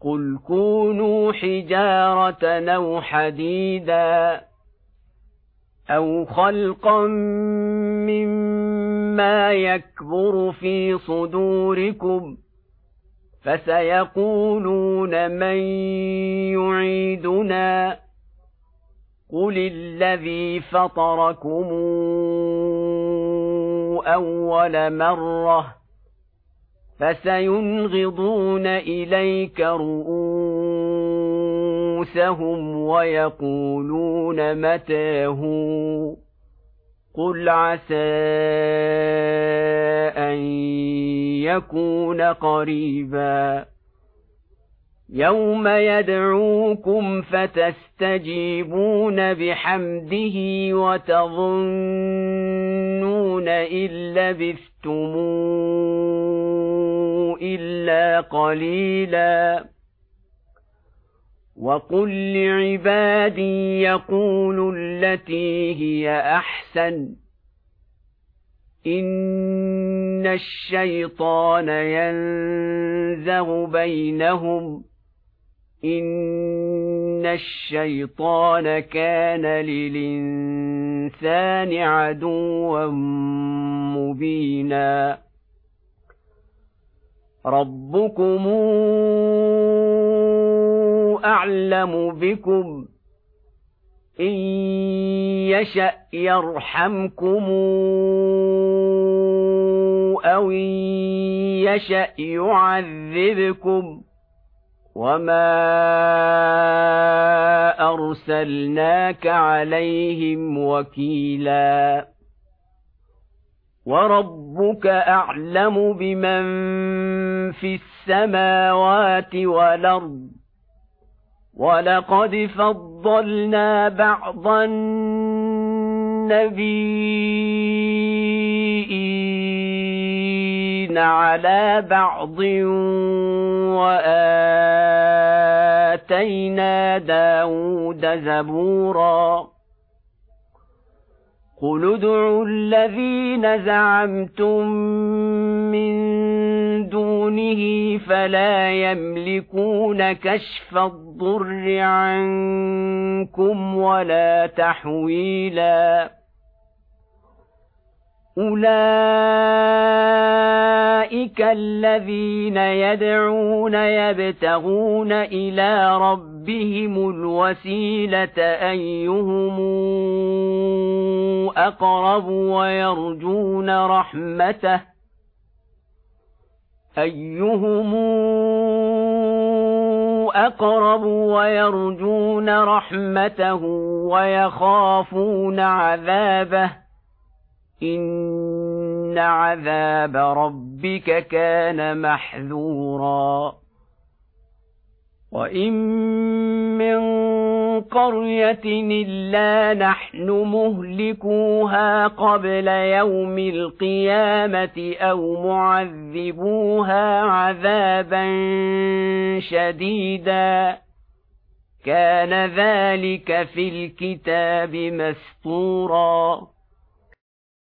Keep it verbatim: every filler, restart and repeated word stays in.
قل كونوا حجارة أو حديدا أو خلقا مما يكبر في صدوركم فسيقولون من يعيدنا قل الذي فطركم أول مرة فسينغضون إليك رؤوسهم ويقولون متى هو قل عسى أن يكون قريبا يوم يدعوكم فتستجيبون بحمده وتظنون إن لبثتم إلا قليلا وقل لعبادي يقولوا التي هي أحسن إن الشيطان ينزغ بينهم إن الشيطان كان للإنسان عدوا مبينا ربكم أعلم بكم إن يشأ يرحمكم أو إن يشأ يعذبكم وما أرسلناك عليهم وكيلا وربك أعلم بمن في السماوات والأرض ولقد فضلنا بعض النبيين على بعض وآتينا داود زبورا قل ادعوا الذين زعمتم من دونه فلا يملكون كشف الضر عنكم ولا تحويلا أولئك الذين يدعون يبتغون إلى ربهم الوسيلة أيهم أقرب ويرجون رحمته أيهم أقرب ويرجون رحمته ويخافون عذابه إن عذاب ربك كان محذورا وإن من قرية إلا نحن مهلكوها قبل يوم القيامة أو معذبوها عذابا شديدا كان ذلك في الكتاب مسطورا